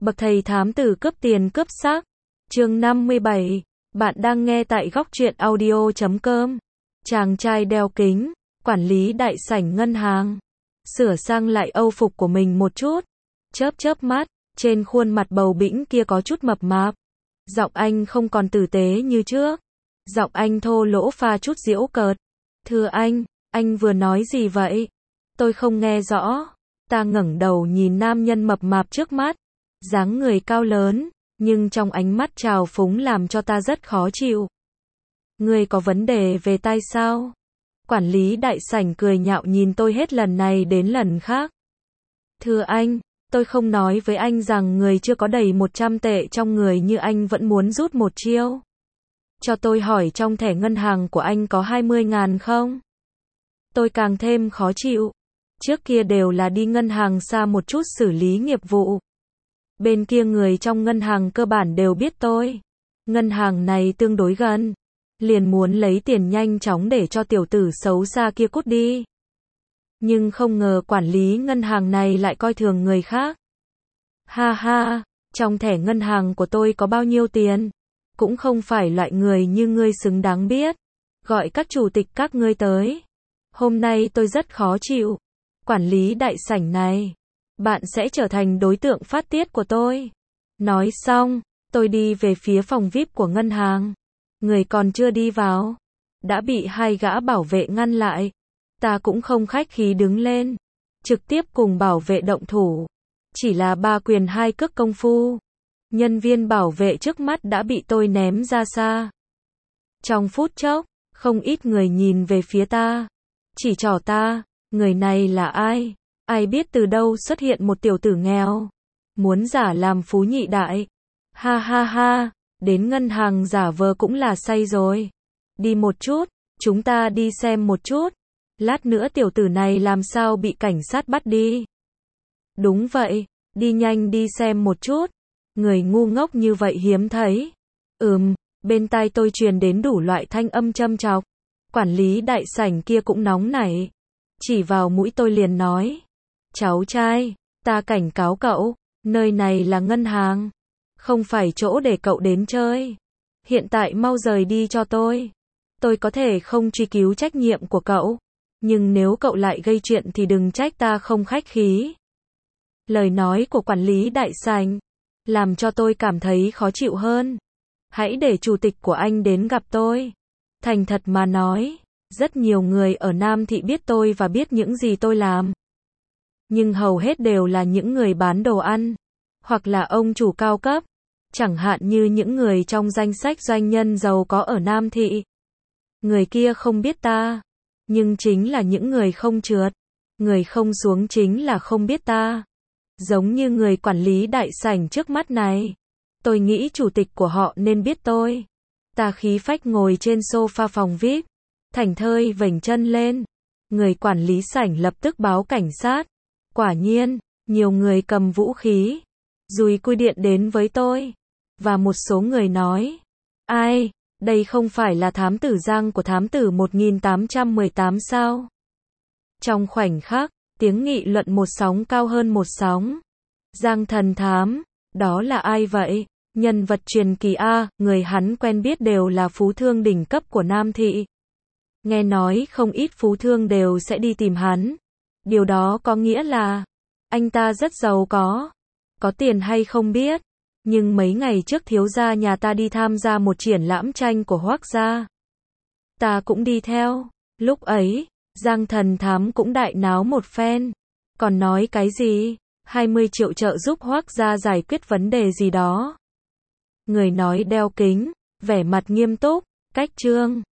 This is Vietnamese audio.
Bậc thầy thám tử cướp tiền cướp xác. Chương 57. Bạn đang nghe tại góc truyện audio.com. Chàng trai đeo kính, quản lý đại sảnh ngân hàng, sửa sang lại âu phục của mình một chút, chớp chớp mắt, trên khuôn mặt bầu bĩnh kia có chút mập mạp. Giọng anh không còn tử tế như trước. Giọng anh thô lỗ pha chút giễu cợt. Thưa anh vừa nói gì vậy? Tôi không nghe rõ. Ta ngẩng đầu nhìn nam nhân mập mạp trước mắt, dáng người cao lớn, nhưng trong ánh mắt trào phúng làm cho ta rất khó chịu. Ngươi có vấn đề về tai sao? Quản lý đại sảnh cười nhạo nhìn tôi hết lần này đến lần khác. Thưa anh, tôi không nói với anh rằng người chưa có đầy 100 tệ trong người như anh vẫn muốn rút một chiêu. Cho tôi hỏi trong thẻ ngân hàng của anh có 20.000 không? Tôi càng thêm khó chịu. Trước kia đều là đi ngân hàng xa một chút xử lý nghiệp vụ. Bên kia người trong ngân hàng cơ bản đều biết tôi. Ngân hàng này tương đối gần. Liền muốn lấy tiền nhanh chóng để cho tiểu tử xấu xa kia cút đi. Nhưng không ngờ quản lý ngân hàng này lại coi thường người khác. Ha ha, trong thẻ ngân hàng của tôi có bao nhiêu tiền? Cũng không phải loại người như ngươi xứng đáng biết. Gọi các chủ tịch các ngươi tới. Hôm nay tôi rất khó chịu. Quản lý đại sảnh này, bạn sẽ trở thành đối tượng phát tiết của tôi. Nói xong, tôi đi về phía phòng VIP của ngân hàng. Người còn chưa đi vào, đã bị hai gã bảo vệ ngăn lại. Ta cũng không khách khí đứng lên, trực tiếp cùng bảo vệ động thủ. Chỉ là 3 quyền 2 cước công phu. Nhân viên bảo vệ trước mắt đã bị tôi ném ra xa. Trong phút chốc, không ít người nhìn về phía ta. Chỉ trỏ ta, người này là ai? Ai biết từ đâu xuất hiện một tiểu tử nghèo. Muốn giả làm phú nhị đại. Ha ha ha, đến ngân hàng giả vờ cũng là say rồi. Đi một chút, chúng ta đi xem một chút. Lát nữa tiểu tử này làm sao bị cảnh sát bắt đi. Đúng vậy, đi nhanh đi xem một chút. Người ngu ngốc như vậy hiếm thấy. Bên tai tôi truyền đến đủ loại thanh âm châm chọc. Quản lý đại sảnh kia cũng nóng nảy. Chỉ vào mũi tôi liền nói. Cháu trai, ta cảnh cáo cậu, nơi này là ngân hàng. Không phải chỗ để cậu đến chơi. Hiện tại mau rời đi cho tôi. Tôi có thể không truy cứu trách nhiệm của cậu. Nhưng nếu cậu lại gây chuyện thì đừng trách ta không khách khí. Lời nói của quản lý đại sảnh làm cho tôi cảm thấy khó chịu hơn. Hãy để chủ tịch của anh đến gặp tôi. Thành thật mà nói, rất nhiều người ở Nam Thị biết tôi và biết những gì tôi làm. Nhưng hầu hết đều là những người bán đồ ăn, hoặc là ông chủ cao cấp, chẳng hạn như những người trong danh sách doanh nhân giàu có ở Nam Thị. Người kia không biết ta, nhưng chính là những người không trượt. Người không xuống chính là không biết ta. Giống như người quản lý đại sảnh trước mắt này. Tôi nghĩ chủ tịch của họ nên biết tôi. Ta khí phách ngồi trên sofa phòng VIP, thảnh thơi vểnh chân lên. Người quản lý sảnh lập tức báo cảnh sát. Quả nhiên, nhiều người cầm vũ khí, dùi cui điện đến với tôi. Và một số người nói, ai, đây không phải là thám tử Giang của thám tử 1818 sao? Trong khoảnh khắc, tiếng nghị luận một sóng cao hơn một sóng. Giang thần thám, đó là ai vậy? Nhân vật truyền kỳ A, người hắn quen biết đều là phú thương đỉnh cấp của Nam Thị. Nghe nói không ít phú thương đều sẽ đi tìm hắn. Điều đó có nghĩa là, anh ta rất giàu có tiền hay không biết. Nhưng mấy ngày trước thiếu gia nhà ta đi tham gia một triển lãm tranh của Hoác gia. Ta cũng đi theo. Lúc ấy, Giang thần thám cũng đại náo một phen. Còn nói cái gì? 20 triệu trợ giúp Hoác gia giải quyết vấn đề gì đó. Người nói đeo kính, vẻ mặt nghiêm túc, cách chương.